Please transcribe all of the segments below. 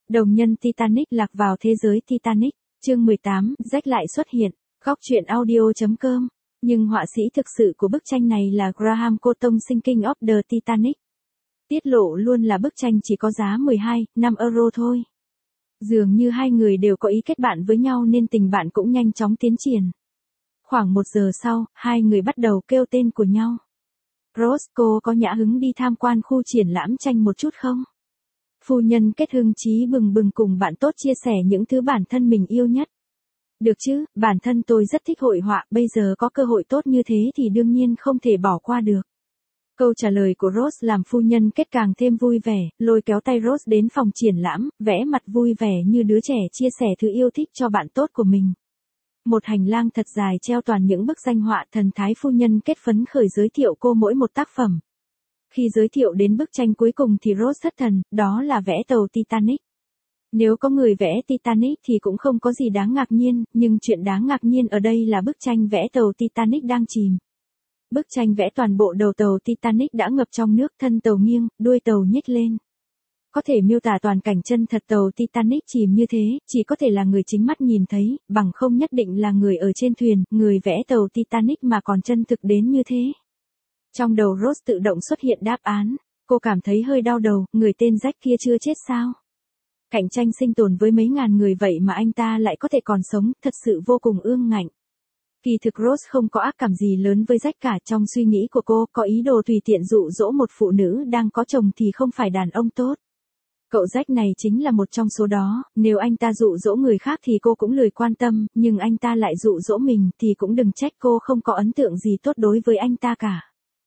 Đồng nhân Titanic lạc vào thế giới Titanic, chương 18, Jack lại xuất hiện, góc truyện audio.com. Nhưng họa sĩ thực sự của bức tranh này là Graham Cotton Sinking of the Titanic. Tiết lộ luôn là bức tranh chỉ có giá 12,5 euro thôi. Dường như hai người đều có ý kết bạn với nhau nên tình bạn cũng nhanh chóng tiến triển. Khoảng 1 giờ sau, hai người bắt đầu kêu tên của nhau. Rose, cô có nhã hứng đi tham quan khu triển lãm tranh một chút không? Phu nhân Kết hưng chí bừng bừng cùng bạn tốt chia sẻ những thứ bản thân mình yêu nhất. Được chứ, bản thân tôi rất thích hội họa, bây giờ có cơ hội tốt như thế thì đương nhiên không thể bỏ qua được. Câu trả lời của Rose làm phu nhân Kết càng thêm vui vẻ, lôi kéo tay Rose đến phòng triển lãm, vẽ mặt vui vẻ như đứa trẻ chia sẻ thứ yêu thích cho bạn tốt của mình. Một hành lang thật dài treo toàn những bức danh họa thần thái. Phu nhân Kết phấn khởi giới thiệu cô mỗi một tác phẩm. Khi giới thiệu đến bức tranh cuối cùng thì Rose thất thần, đó là vẽ tàu Titanic. Nếu có người vẽ Titanic thì cũng không có gì đáng ngạc nhiên, nhưng chuyện đáng ngạc nhiên ở đây là bức tranh vẽ tàu Titanic đang chìm. Bức tranh vẽ toàn bộ đầu tàu Titanic đã ngập trong nước, thân tàu nghiêng, đuôi tàu nhích lên. Có thể miêu tả toàn cảnh chân thật tàu Titanic chìm như thế, chỉ có thể là người chính mắt nhìn thấy, bằng không nhất định là người ở trên thuyền, người vẽ tàu Titanic mà còn chân thực đến như thế. Trong đầu Rose tự động xuất hiện đáp án, cô cảm thấy hơi đau đầu, người tên Jack kia chưa chết sao? Cạnh tranh sinh tồn với mấy ngàn người vậy mà anh ta lại có thể còn sống, thật sự vô cùng ương ngạnh. Kỳ thực Rose không có ác cảm gì lớn với Jack cả, trong suy nghĩ của cô có ý đồ tùy tiện dụ dỗ một phụ nữ đang có chồng thì không phải đàn ông tốt. Cậu Jack này chính là một trong số đó, nếu anh ta dụ dỗ người khác thì cô cũng lười quan tâm, nhưng anh ta lại dụ dỗ mình thì cũng đừng trách cô không có ấn tượng gì tốt đối với anh ta cả.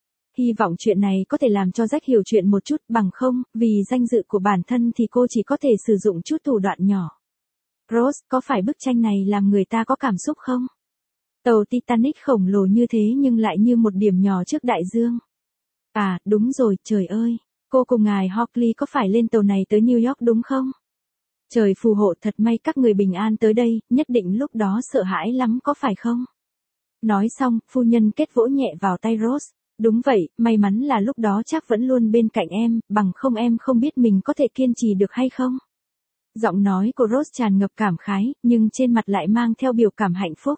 Hy vọng chuyện này có thể làm cho Jack hiểu chuyện một chút, bằng không, vì danh dự của bản thân thì cô chỉ có thể sử dụng chút thủ đoạn nhỏ. Rose, có phải bức tranh này làm người ta có cảm xúc không? Tàu Titanic khổng lồ như thế nhưng lại như một điểm nhỏ trước đại dương. À, đúng rồi, trời ơi, cô cùng ngài Hockley có phải lên tàu này tới New York đúng không? Trời phù hộ, thật may các người bình an tới đây, nhất định lúc đó sợ hãi lắm có phải không? Nói xong, phu nhân Kết vỗ nhẹ vào tay Rose. Đúng vậy, may mắn là lúc đó chắc vẫn luôn bên cạnh em, bằng không em không biết mình có thể kiên trì được hay không. Giọng nói của Rose tràn ngập cảm khái, nhưng trên mặt lại mang theo biểu cảm hạnh phúc.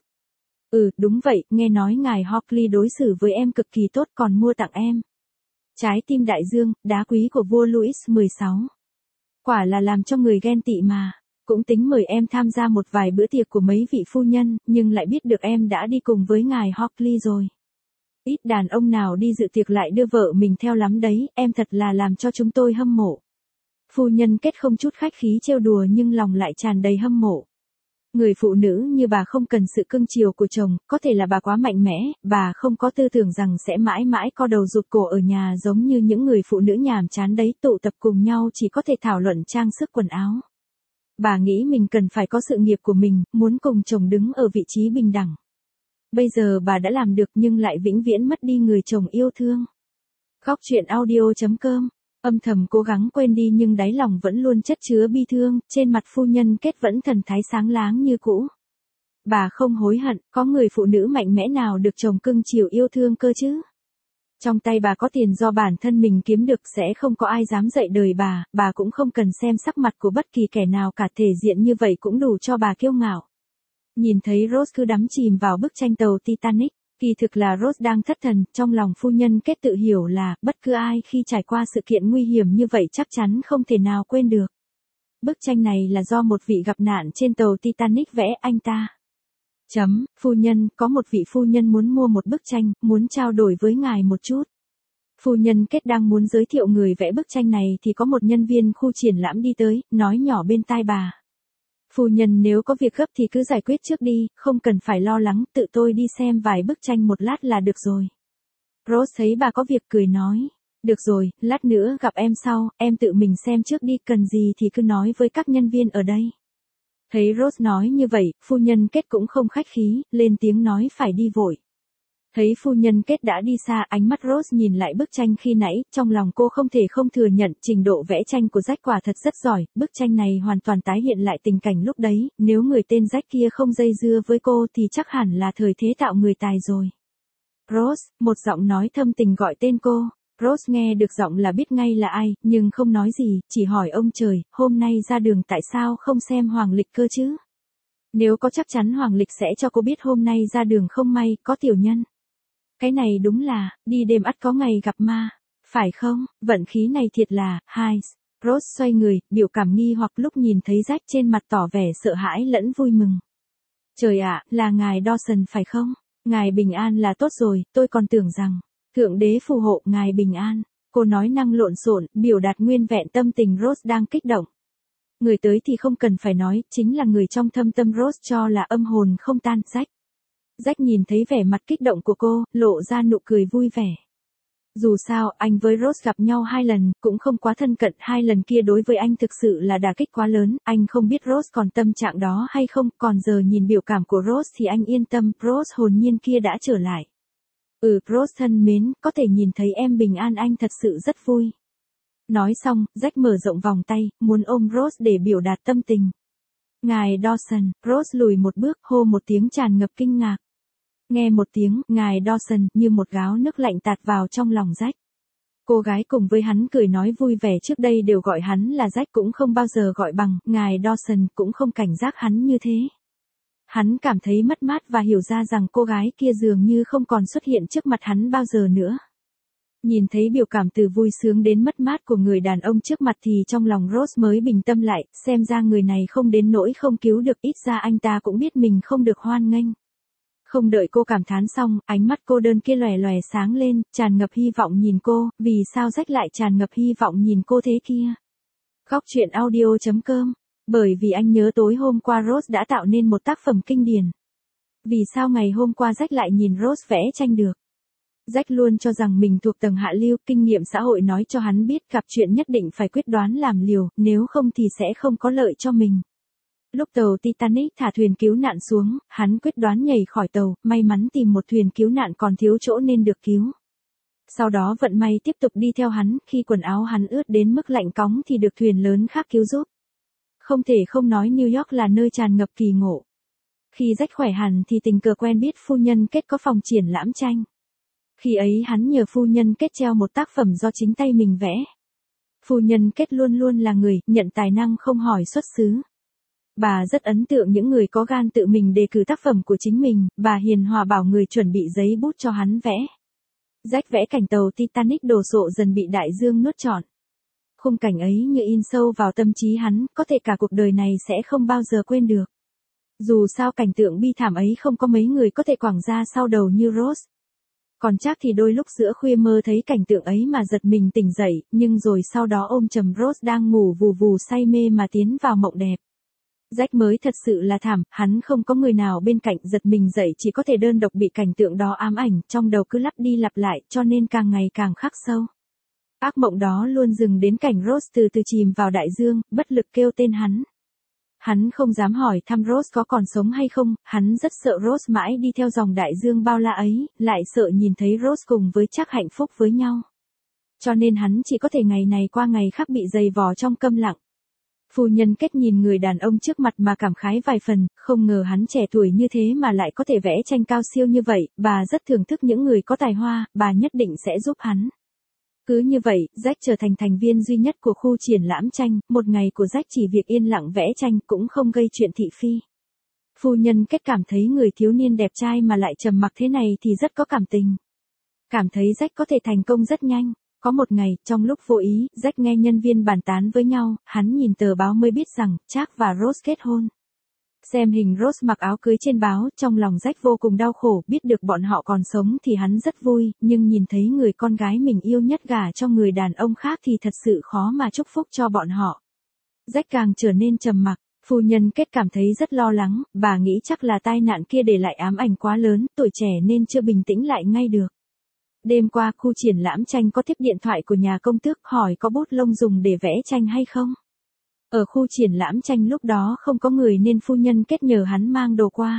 Đúng vậy, nghe nói ngài Hockley đối xử với em cực kỳ tốt còn mua tặng em trái tim đại dương, đá quý của vua Louis XVI. Quả là làm cho người ghen tị mà. Cũng tính mời em tham gia một vài bữa tiệc của mấy vị phu nhân, nhưng lại biết được em đã đi cùng với ngài Hockley rồi. Ít đàn ông nào đi dự tiệc lại đưa vợ mình theo lắm đấy, em thật là làm cho chúng tôi hâm mộ. Phu nhân Kết không chút khách khí trêu đùa nhưng lòng lại tràn đầy hâm mộ. Người phụ nữ như bà không cần sự cưng chiều của chồng, có thể là bà quá mạnh mẽ, bà không có tư tưởng rằng sẽ mãi mãi co đầu rụt cổ ở nhà giống như những người phụ nữ nhàm chán đấy, tụ tập cùng nhau chỉ có thể thảo luận trang sức quần áo. Bà nghĩ mình cần phải có sự nghiệp của mình, muốn cùng chồng đứng ở vị trí bình đẳng. Bây giờ bà đã làm được nhưng lại vĩnh viễn mất đi người chồng yêu thương. Góc truyện audio.com. Âm thầm cố gắng quên đi nhưng đáy lòng vẫn luôn chất chứa bi thương, trên mặt phu nhân Kết vẫn thần thái sáng láng như cũ. Bà không hối hận, có người phụ nữ mạnh mẽ nào được chồng cưng chiều yêu thương cơ chứ. Trong tay bà có tiền do bản thân mình kiếm được, sẽ không có ai dám dạy đời bà cũng không cần xem sắc mặt của bất kỳ kẻ nào cả, thể diện như vậy cũng đủ cho bà kiêu ngạo. Nhìn thấy Rose cứ đắm chìm vào bức tranh tàu Titanic, kỳ thực là Rose đang thất thần, trong lòng phu nhân Kết tự hiểu là, bất cứ ai khi trải qua sự kiện nguy hiểm như vậy chắc chắn không thể nào quên được. Bức tranh này là do một vị gặp nạn trên tàu Titanic vẽ anh ta. Phu nhân, có một vị phu nhân muốn mua một bức tranh, muốn trao đổi với ngài một chút. Phu nhân Kết đang muốn giới thiệu người vẽ bức tranh này thì có một nhân viên khu triển lãm đi tới, nói nhỏ bên tai bà. Phu nhân nếu có việc gấp thì cứ giải quyết trước đi, không cần phải lo lắng, tự tôi đi xem vài bức tranh một lát là được rồi. Rose thấy bà có việc cười nói, được rồi, lát nữa gặp em sau, em tự mình xem trước đi, cần gì thì cứ nói với các nhân viên ở đây. Thấy Rose nói như vậy, phu nhân Kết cũng không khách khí, lên tiếng nói phải đi vội. Thấy phu nhân Kết đã đi xa, ánh mắt Rose nhìn lại bức tranh khi nãy, trong lòng cô không thể không thừa nhận trình độ vẽ tranh của Jack quả thật rất giỏi, bức tranh này hoàn toàn tái hiện lại tình cảnh lúc đấy, nếu người tên Jack kia không dây dưa với cô thì chắc hẳn là thời thế tạo người tài rồi. Rose, một giọng nói thâm tình gọi tên cô, Rose nghe được giọng là biết ngay là ai, nhưng không nói gì, chỉ hỏi ông trời, hôm nay ra đường tại sao không xem hoàng lịch cơ chứ? Nếu có chắc chắn hoàng lịch sẽ cho cô biết hôm nay ra đường không may, có tiểu nhân. Cái này đúng là, đi đêm ắt có ngày gặp ma, phải không? Vận khí này thiệt là, hai. Rose xoay người, biểu cảm nghi hoặc lúc nhìn thấy Jack trên mặt tỏ vẻ sợ hãi lẫn vui mừng. Trời ạ, là ngài Dawson phải không? Ngài bình an là tốt rồi, tôi còn tưởng rằng, Thượng đế phù hộ ngài bình an. Cô nói năng lộn xộn, biểu đạt nguyên vẹn tâm tình Rose đang kích động. Người tới thì không cần phải nói, chính là người trong thâm tâm Rose cho là âm hồn không tan, Jack. Jack nhìn thấy vẻ mặt kích động của cô, lộ ra nụ cười vui vẻ. Dù sao, anh với Rose gặp nhau 2 lần, cũng không quá thân cận, 2 lần kia đối với anh thực sự là đả kích quá lớn, anh không biết Rose còn tâm trạng đó hay không, còn giờ nhìn biểu cảm của Rose thì anh yên tâm, Rose hồn nhiên kia đã trở lại. Rose thân mến, có thể nhìn thấy em bình an anh thật sự rất vui. Nói xong, Jack mở rộng vòng tay, muốn ôm Rose để biểu đạt tâm tình. Ngài Dawson, Rose lùi một bước, hô một tiếng tràn ngập kinh ngạc. Nghe một tiếng, ngài Dawson, như một gáo nước lạnh tạt vào trong lòng Jack. Cô gái cùng với hắn cười nói vui vẻ trước đây đều gọi hắn là Jack cũng không bao giờ gọi bằng, ngài Dawson cũng không cảnh giác hắn như thế. Hắn cảm thấy mất mát và hiểu ra rằng cô gái kia dường như không còn xuất hiện trước mặt hắn bao giờ nữa. Nhìn thấy biểu cảm từ vui sướng đến mất mát của người đàn ông trước mặt thì trong lòng Rose mới bình tâm lại, xem ra người này không đến nỗi không cứu được, ít ra anh ta cũng biết mình không được hoan nghênh. Không đợi cô cảm thán xong, ánh mắt cô đơn kia lòe lòe sáng lên, tràn ngập hy vọng nhìn cô, vì sao Jack lại tràn ngập hy vọng nhìn cô thế kia. Góc truyện audio.com, bởi vì anh nhớ tối hôm qua Rose đã tạo nên một tác phẩm kinh điển. Vì sao ngày hôm qua Jack lại nhìn Rose vẽ tranh được? Jack luôn cho rằng mình thuộc tầng hạ lưu, kinh nghiệm xã hội nói cho hắn biết gặp chuyện nhất định phải quyết đoán làm liều, nếu không thì sẽ không có lợi cho mình. Lúc tàu Titanic thả thuyền cứu nạn xuống, hắn quyết đoán nhảy khỏi tàu, may mắn tìm một thuyền cứu nạn còn thiếu chỗ nên được cứu. Sau đó vận may tiếp tục đi theo hắn, khi quần áo hắn ướt đến mức lạnh cóng thì được thuyền lớn khác cứu giúp. Không thể không nói New York là nơi tràn ngập kỳ ngộ. Khi Jack khỏe hẳn thì tình cờ quen biết phu nhân Kết có phòng triển lãm tranh. Khi ấy hắn nhờ phu nhân Kết treo một tác phẩm do chính tay mình vẽ. Phu nhân Kết luôn luôn là người nhận tài năng không hỏi xuất xứ. Bà rất ấn tượng những người có gan tự mình đề cử tác phẩm của chính mình, bà hiền hòa bảo người chuẩn bị giấy bút cho hắn vẽ. Jack vẽ cảnh tàu Titanic đổ sộ dần bị đại dương nuốt trọn. Khung cảnh ấy như in sâu vào tâm trí hắn, có thể cả cuộc đời này sẽ không bao giờ quên được. Dù sao cảnh tượng bi thảm ấy không có mấy người có thể quẳng ra sau đầu như Rose. Còn chắc thì đôi lúc giữa khuya mơ thấy cảnh tượng ấy mà giật mình tỉnh dậy, nhưng rồi sau đó ôm chầm Rose đang ngủ vù vù say mê mà tiến vào mộng đẹp. Jack mới thật sự là thảm, hắn không có người nào bên cạnh, giật mình dậy chỉ có thể đơn độc bị cảnh tượng đó ám ảnh, trong đầu cứ lặp đi lặp lại, cho nên càng ngày càng khắc sâu. Ác mộng đó luôn dừng đến cảnh Rose từ từ chìm vào đại dương, bất lực kêu tên hắn. Hắn không dám hỏi thăm Rose có còn sống hay không, hắn rất sợ Rose mãi đi theo dòng đại dương bao la ấy, lại sợ nhìn thấy Rose cùng với Trác hạnh phúc với nhau. Cho nên hắn chỉ có thể ngày này qua ngày khác bị dày vò trong câm lặng. Phu nhân Kết nhìn người đàn ông trước mặt mà cảm khái vài phần, không ngờ hắn trẻ tuổi như thế mà lại có thể vẽ tranh cao siêu như vậy, bà rất thưởng thức những người có tài hoa, bà nhất định sẽ giúp hắn. Cứ như vậy, Jack trở thành thành viên duy nhất của khu triển lãm tranh, một ngày của Jack chỉ việc yên lặng vẽ tranh cũng không gây chuyện thị phi. Phu nhân Kết cảm thấy người thiếu niên đẹp trai mà lại trầm mặc thế này thì rất có cảm tình. Cảm thấy Jack có thể thành công rất nhanh. Có một ngày, trong lúc vô ý, Jack nghe nhân viên bàn tán với nhau, hắn nhìn tờ báo mới biết rằng, Trác và Rose kết hôn. Xem hình Rose mặc áo cưới trên báo, trong lòng Jack vô cùng đau khổ, biết được bọn họ còn sống thì hắn rất vui, nhưng nhìn thấy người con gái mình yêu nhất gả cho người đàn ông khác thì thật sự khó mà chúc phúc cho bọn họ. Jack càng trở nên trầm mặc, phu nhân Kết cảm thấy rất lo lắng, bà nghĩ chắc là tai nạn kia để lại ám ảnh quá lớn, tuổi trẻ nên chưa bình tĩnh lại ngay được. Đêm qua khu triển lãm tranh có tiếp điện thoại của nhà công tước hỏi có bút lông dùng để vẽ tranh hay không. Ở khu triển lãm tranh lúc đó không có người nên phu nhân Kết nhờ hắn mang đồ qua.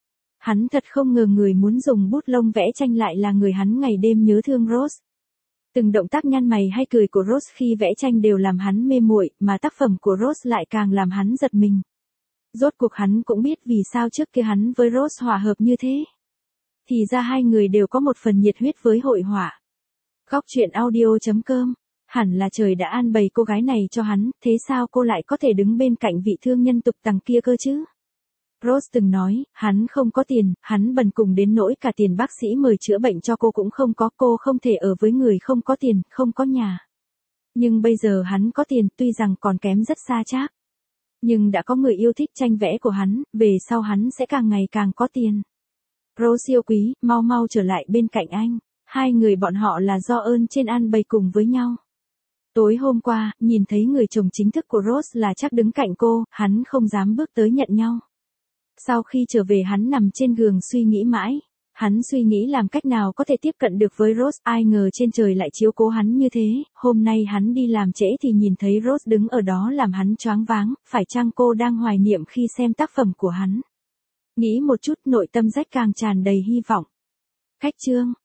Hắn thật không ngờ người muốn dùng bút lông vẽ tranh lại là người hắn ngày đêm nhớ thương Rose. Từng động tác nhăn mày hay cười của Rose khi vẽ tranh đều làm hắn mê muội, mà tác phẩm của Rose lại càng làm hắn giật mình. Rốt cuộc hắn cũng biết vì sao trước kia hắn với Rose hòa hợp như thế. Thì ra hai người đều có một phần nhiệt huyết với hội họa. Góc truyện audio.com. Hẳn là trời đã an bày cô gái này cho hắn, thế sao cô lại có thể đứng bên cạnh vị thương nhân tục tằng kia cơ chứ? Rose từng nói, hắn không có tiền, hắn bần cùng đến nỗi cả tiền bác sĩ mời chữa bệnh cho cô cũng không có, cô không thể ở với người không có tiền, không có nhà. Nhưng bây giờ hắn có tiền, tuy rằng còn kém rất xa chác. Nhưng đã có người yêu thích tranh vẽ của hắn, về sau hắn sẽ càng ngày càng có tiền. Rose yêu quý, mau mau trở lại bên cạnh anh. Hai người bọn họ là do ơn trên an bày cùng với nhau. Tối hôm qua, nhìn thấy người chồng chính thức của Rose là chắc đứng cạnh cô, hắn không dám bước tới nhận nhau. Sau khi trở về hắn nằm trên giường suy nghĩ mãi. Hắn suy nghĩ làm cách nào có thể tiếp cận được với Rose, ai ngờ trên trời lại chiếu cố hắn như thế, hôm nay hắn đi làm trễ thì nhìn thấy Rose đứng ở đó làm hắn choáng váng, phải chăng cô đang hoài niệm khi xem tác phẩm của hắn. Nghĩ một chút nội tâm rách càng tràn đầy hy vọng. Khách chương.